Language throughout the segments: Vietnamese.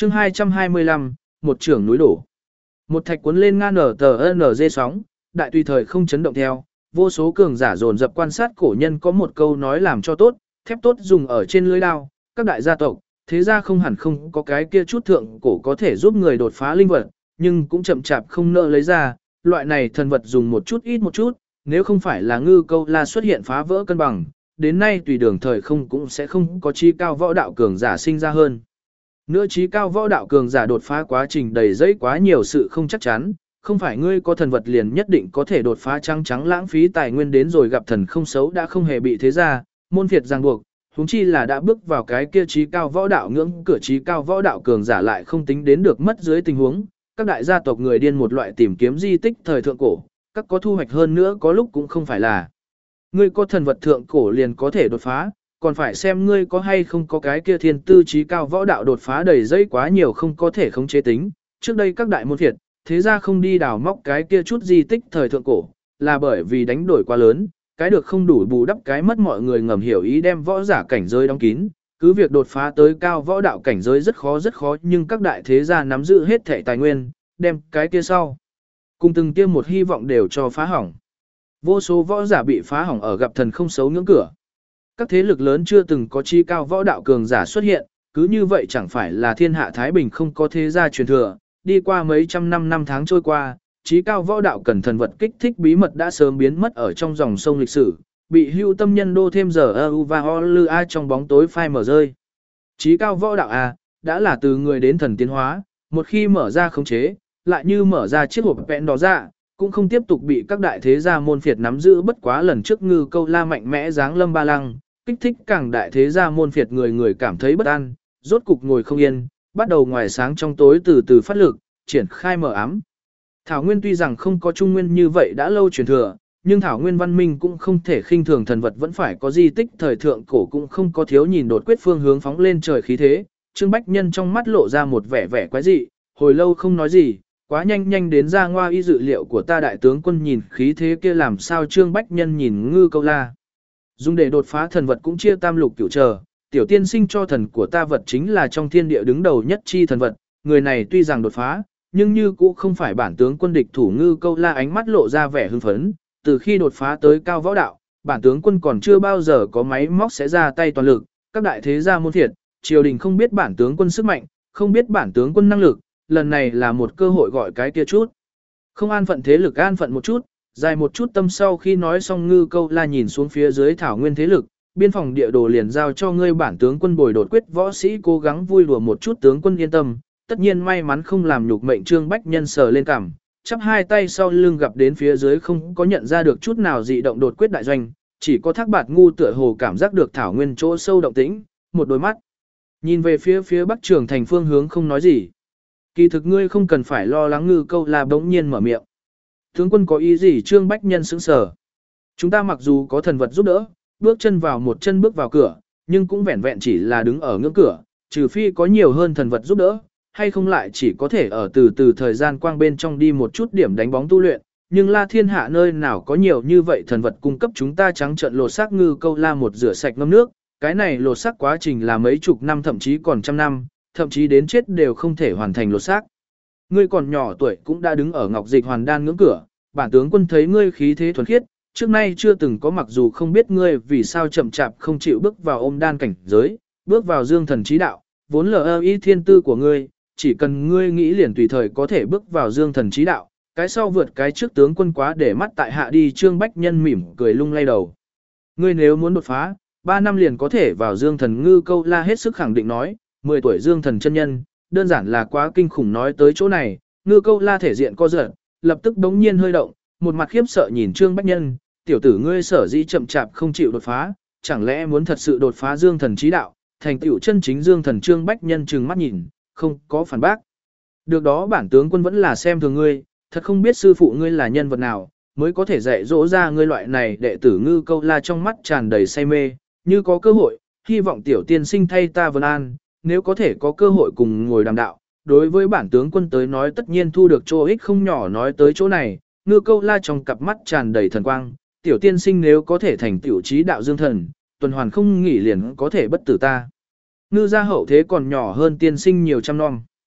chương 225, một trưởng núi đổ. Một thạch cuốn lên ngang nở tờ NG sóng, đại tùy thời không chấn động theo, vô số cường giả dồn dập quan sát cổ nhân có một câu nói làm cho tốt, thép tốt dùng ở trên lưới đao, các đại gia tộc, thế ra không hẳn không có cái kia chút thượng cổ có thể giúp người đột phá linh vật, nhưng cũng chậm chạp không nỡ lấy ra, loại này thần vật dùng một chút ít một chút, nếu không phải là Ngư Câu La xuất hiện phá vỡ cân bằng, đến nay tùy đường thời không cũng sẽ không có chi cao võ đạo cường giả sinh ra hơn. Nữa trí cao võ đạo cường giả đột phá quá trình đầy dẫy quá nhiều sự không chắc chắn, không phải ngươi có thần vật liền nhất định có thể đột phá trắng lãng phí tài nguyên đến rồi gặp thần không xấu đã không hề bị thế ra, môn phiệt ràng buộc, huống chi là đã bước vào cái kia trí cao võ đạo ngưỡng cửa trí cao võ đạo cường giả lại không tính đến được mất dưới tình huống, các đại gia tộc người điên một loại tìm kiếm di tích thời thượng cổ, các có thu hoạch hơn nữa có lúc cũng không phải là ngươi có thần vật thượng cổ liền có thể đột phá, còn phải xem ngươi có hay không có cái kia thiên tư trí cao võ đạo đột phá đầy dây quá nhiều không có thể khống chế tính. Trước đây các đại môn phiệt, thế ra không đi đào móc cái kia chút di tích thời thượng cổ, là bởi vì đánh đổi quá lớn, cái được không đủ bù đắp cái mất mọi người ngầm hiểu ý đem võ giả cảnh giới đóng kín, cứ việc đột phá tới cao võ đạo cảnh giới rất khó nhưng các đại thế gia nắm giữ hết thể tài nguyên, đem cái kia sau. Cùng từng tiêm một hy vọng đều cho phá hỏng. Vô số võ giả bị phá hỏng ở gặp thần không xấu ngưỡng cửa. Các thế lực lớn chưa từng có chi cao võ đạo cường giả xuất hiện, cứ như vậy chẳng phải là thiên hạ Thái Bình không có thế gia truyền thừa, đi qua mấy trăm năm tháng trôi qua, chí cao võ đạo cần thần vật kích thích bí mật đã sớm biến mất ở trong dòng sông lịch sử, bị hưu tâm nhân đô thêm giờ ưu và ho lư a trong bóng tối phai mở rơi. Chí cao võ đạo a đã là từ người đến thần tiến hóa, một khi mở ra khống chế, lại như mở ra chiếc hộp vẹn đó ra, cũng không tiếp tục bị các đại thế gia môn phiệt nắm giữ bất quá lần trước Ngư Câu La mạnh mẽ giáng lâm ba lăng, kích thích càng đại thế gia môn phiệt người cảm thấy bất an, rốt cục ngồi không yên, bắt đầu ngoài sáng trong tối từ từ phát lực, triển khai mở ám. Thảo Nguyên tuy rằng không có Trung Nguyên như vậy đã lâu truyền thừa, nhưng Thảo Nguyên văn minh cũng không thể khinh thường thần vật vẫn phải có di tích thời thượng cổ cũng không có thiếu nhìn đột quyết phương hướng phóng lên trời khí thế. Trương Bách Nhân trong mắt lộ ra một vẻ quái dị, hồi lâu không nói gì, quá nhanh đến ra ngoa y dự liệu của ta đại tướng quân nhìn khí thế kia làm sao Trương Bách Nhân nhìn Ngư Câu La. Dùng để đột phá thần vật cũng chia tam lục cửu chờ, tiểu tiên sinh cho thần của ta vật chính là trong thiên địa đứng đầu nhất chi thần vật, người này tuy rằng đột phá, nhưng như cũng không phải bản tướng quân địch thủ. Ngư Câu La ánh mắt lộ ra vẻ hưng phấn, từ khi đột phá tới cao võ đạo, bản tướng quân còn chưa bao giờ có máy móc sẽ ra tay toàn lực, các đại thế gia môn thiệt, triều đình không biết bản tướng quân sức mạnh, không biết bản tướng quân năng lực, lần này là một cơ hội gọi cái kia chút. Không an phận thế lực an phận một chút, dài một chút tâm sau khi nói xong Ngư Câu La nhìn xuống phía dưới Thảo Nguyên thế lực, biên phòng địa đồ liền giao cho ngươi bản tướng quân bồi đột quyết võ sĩ cố gắng vui đùa một chút tướng quân yên tâm, tất nhiên may mắn không làm nhục mệnh. Trương Bách Nhân sờ lên cằm, chắp hai tay sau lưng gặp đến phía dưới không có nhận ra được chút nào dị động đột quyết đại doanh, chỉ có Thác Bạt ngu tựa hồ cảm giác được Thảo Nguyên chỗ sâu động tĩnh, một đôi mắt nhìn về phía bắc trường thành phương hướng không nói gì. Kỳ thực ngươi không cần phải lo lắng. Ngư Câu La bỗng nhiên mở miệng. Tướng quân có ý gì? Trương Bách Nhân sững sờ. Chúng ta mặc dù có thần vật giúp đỡ, bước chân vào một chân bước vào cửa, nhưng cũng vẹn vẹn chỉ là đứng ở ngưỡng cửa, trừ phi có nhiều hơn thần vật giúp đỡ, hay không lại chỉ có thể ở từ thời gian quang bên trong đi một chút điểm đánh bóng tu luyện, nhưng La Thiên Hạ nơi nào có nhiều như vậy thần vật cung cấp chúng ta trắng trợn lột xác. Ngư Câu La một rửa sạch ngâm nước, cái này lột xác quá trình là mấy chục năm thậm chí còn trăm năm, thậm chí đến chết đều không thể hoàn thành lột xác. Ngươi còn nhỏ tuổi cũng đã đứng ở Ngọc Dịch Hoàn Đan ngưỡng cửa, bản tướng quân thấy ngươi khí thế thuần khiết, trước nay chưa từng có, mặc dù không biết ngươi vì sao chậm chạp không chịu bước vào ôm đan cảnh giới, bước vào dương thần trí đạo, vốn là ý thiên tư của ngươi, chỉ cần ngươi nghĩ liền tùy thời có thể bước vào dương thần trí đạo, cái sau vượt cái trước tướng quân quá để mắt tại hạ đi. Trương Bách Nhân mỉm cười lung lay đầu. Ngươi nếu muốn đột phá, 3 năm liền có thể vào dương thần. Ngư Câu La hết sức khẳng định nói, 10 tuổi dương thần chân nhân, đơn giản là quá kinh khủng. Nói tới chỗ này, Ngư Câu La thể diện co giật, lập tức đống nhiên hơi động, một mặt khiếp sợ nhìn Trương Bách Nhân, tiểu tử ngươi sở dĩ chậm chạp không chịu đột phá, chẳng lẽ muốn thật sự đột phá dương thần trí đạo, thành tựu chân chính dương thần? Trương Bách Nhân trừng mắt nhìn, không có phản bác. Được đó, bản tướng quân vẫn là xem thường ngươi, thật không biết sư phụ ngươi là nhân vật nào, mới có thể dạy dỗ ra ngươi loại này đệ tử. Ngư Câu La trong mắt tràn đầy say mê, như có cơ hội, hy vọng tiểu tiên sinh thay ta vân an, nếu có thể có cơ hội cùng ngồi đàm đạo, đối với bản tướng quân tới nói tất nhiên thu được chỗ ích không nhỏ. Nói tới chỗ này, Ngư Câu La trong cặp mắt tràn đầy thần quang, tiểu tiên sinh nếu có thể thành tiểu trí đạo dương thần, tuần hoàn không nghỉ liền có thể bất tử ta. Ngư gia hậu thế còn nhỏ hơn tiên sinh nhiều trăm năm.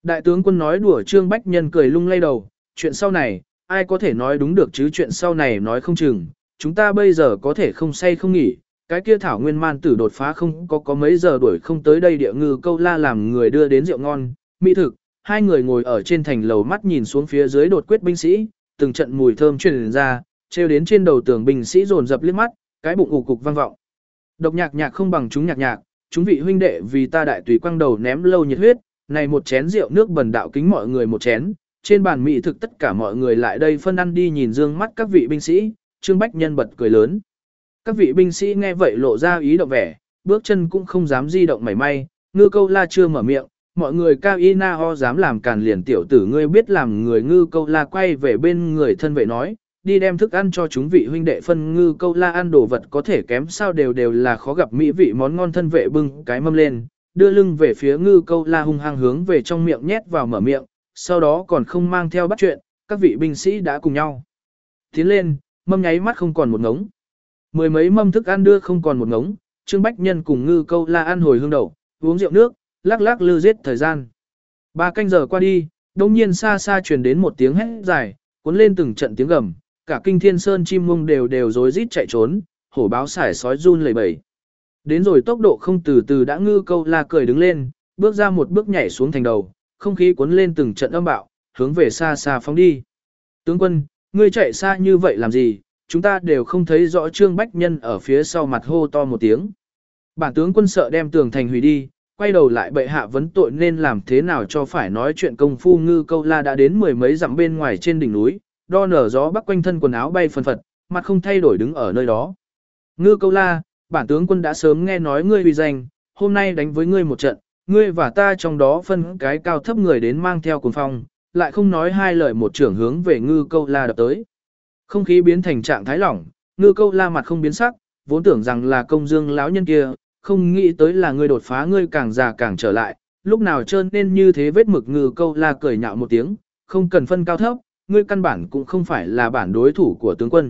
Đại tướng quân nói đùa Trương Bách Nhân cười lung lay đầu, chuyện sau này, ai có thể nói đúng được chứ chuyện sau này nói không chừng, chúng ta bây giờ có thể không say không nghỉ, cái kia thảo nguyên man tử đột phá không có mấy giờ đuổi không tới đây địa ngư câu la làm người đưa đến rượu ngon, mỹ thực, hai người ngồi ở trên thành lầu mắt nhìn xuống phía dưới đột quyết binh sĩ, từng trận mùi thơm truyền ra, treo đến trên đầu tường binh sĩ dồn dập liếc mắt, cái bụng ù cục vang vọng. Độc nhạc nhạc không bằng chúng nhạc nhạc, chúng vị huynh đệ vì ta đại tùy quăng đầu ném lâu nhiệt huyết, này một chén rượu nước bần đạo kính mọi người một chén, trên bàn mỹ thực tất cả mọi người lại đây phân ăn đi nhìn dương mắt các vị binh sĩ, Trương Bách Nhân bật cười lớn. Các vị binh sĩ nghe vậy lộ ra ý động vẻ, bước chân cũng không dám di động mảy may, ngư câu la chưa mở miệng, mọi người cao y na ho dám làm càn liền tiểu tử ngươi biết làm người ngư câu la quay về bên người thân vệ nói, đi đem thức ăn cho chúng vị huynh đệ phân ngư câu la ăn đồ vật có thể kém sao đều là khó gặp mỹ vị món ngon thân vệ bưng cái mâm lên, đưa lưng về phía ngư câu la hung hăng hướng về trong miệng nhét vào mở miệng, sau đó còn không mang theo bắt chuyện, các vị binh sĩ đã cùng nhau tiến lên, mâm nháy mắt không còn một ngống. Mười mấy mâm thức ăn đưa không còn một ngống, Trương Bách Nhân cùng ngư câu la ăn hồi hương đậu, uống rượu nước, lắc lắc lư giết thời gian. 3 canh giờ qua đi, đông nhiên xa xa truyền đến một tiếng hét dài, cuốn lên từng trận tiếng gầm, cả kinh thiên sơn chim mông đều rối rít chạy trốn, hổ báo sải sói run lẩy bẩy. Đến rồi tốc độ không từ từ đã ngư câu la cười đứng lên, bước ra một bước nhảy xuống thành đầu, không khí cuốn lên từng trận âm bạo, hướng về xa xa phóng đi. Tướng quân, ngươi chạy xa như vậy làm gì? Chúng ta đều không thấy rõ Trương Bách Nhân ở phía sau mặt hô to một tiếng. Bản tướng quân sợ đem tường thành hủy đi, quay đầu lại bệ hạ vấn tội nên làm thế nào cho phải nói chuyện công phu ngư câu la đã đến mười mấy dặm bên ngoài trên đỉnh núi, đo nở gió bắc quanh thân quần áo bay phần phật, mặt không thay đổi đứng ở nơi đó. Ngư câu la, bản tướng quân đã sớm nghe nói ngươi uy danh, hôm nay đánh với ngươi một trận, ngươi và ta trong đó phân cái cao thấp người đến mang theo cuồng phong, lại không nói hai lời một trưởng hướng về ngư câu la đập tới. Không khí biến thành trạng thái lỏng, ngư câu la mặt không biến sắc, vốn tưởng rằng là công dương lão nhân kia, không nghĩ tới là ngươi đột phá ngươi càng già càng trở lại, lúc nào trơn nên như thế vết mực ngư câu la cười nhạo một tiếng, không cần phân cao thấp, ngươi căn bản cũng không phải là bản đối thủ của tướng quân.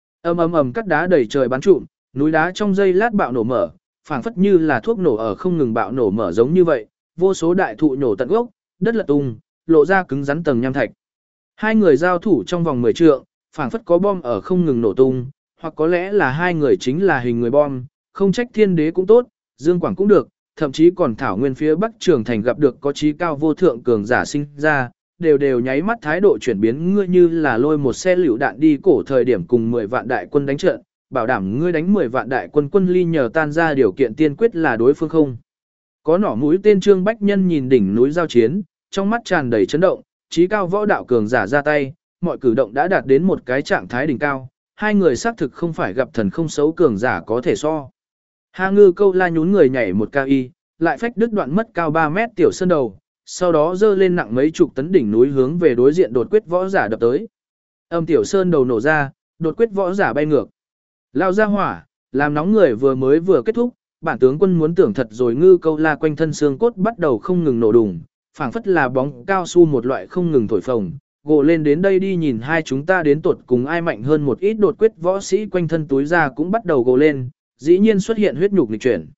Ầm cắt đá đầy trời bắn trụm, núi đá trong giây lát bạo nổ mở, phảng phất như là thuốc nổ ở không ngừng bạo nổ mở giống như vậy, vô số đại thụ nổ tận gốc, đất lật tung, lộ ra cứng rắn tầng nham thạch. Hai người giao thủ trong vòng 10 trượng, phảng phất có bom ở không ngừng nổ tung, hoặc có lẽ là hai người chính là hình người bom, không trách thiên đế cũng tốt, dương quảng cũng được, thậm chí còn thảo nguyên phía bắc trường thành gặp được có trí cao vô thượng cường giả sinh ra, đều nháy mắt thái độ chuyển biến ngươi như là lôi một xe lựu đạn đi cổ thời điểm cùng 10 vạn đại quân đánh trận, bảo đảm ngươi đánh 10 vạn đại quân quân ly nhờ tan ra điều kiện tiên quyết là đối phương không. Có nỏ mũi tên Trương Bách Nhân nhìn đỉnh núi giao chiến, trong mắt tràn đầy chấn động, trí cao võ đạo cường giả ra tay, mọi cử động đã đạt đến một cái trạng thái đỉnh cao, hai người xác thực không phải gặp thần không xấu cường giả có thể so. Hà ngư câu la nhún người nhảy một cao y, lại phách đứt đoạn mất cao 3 mét tiểu sơn đầu, sau đó dơ lên nặng mấy chục tấn đỉnh núi hướng về đối diện đột quyết võ giả đập tới. Âm tiểu sơn đầu nổ ra, đột quyết võ giả bay ngược. Lao ra hỏa, làm nóng người vừa kết thúc, bản tướng quân muốn tưởng thật rồi ngư câu la quanh thân xương cốt bắt đầu không ngừng nổ đùng, phảng phất là bóng cao su một loại không ngừng thổi phồng. Gộ lên đến đây đi nhìn hai chúng ta đến tuột cùng ai mạnh hơn một ít đột quyết võ sĩ quanh thân túi ra cũng bắt đầu gộ lên, dĩ nhiên xuất hiện huyết nhục nghịch chuyển.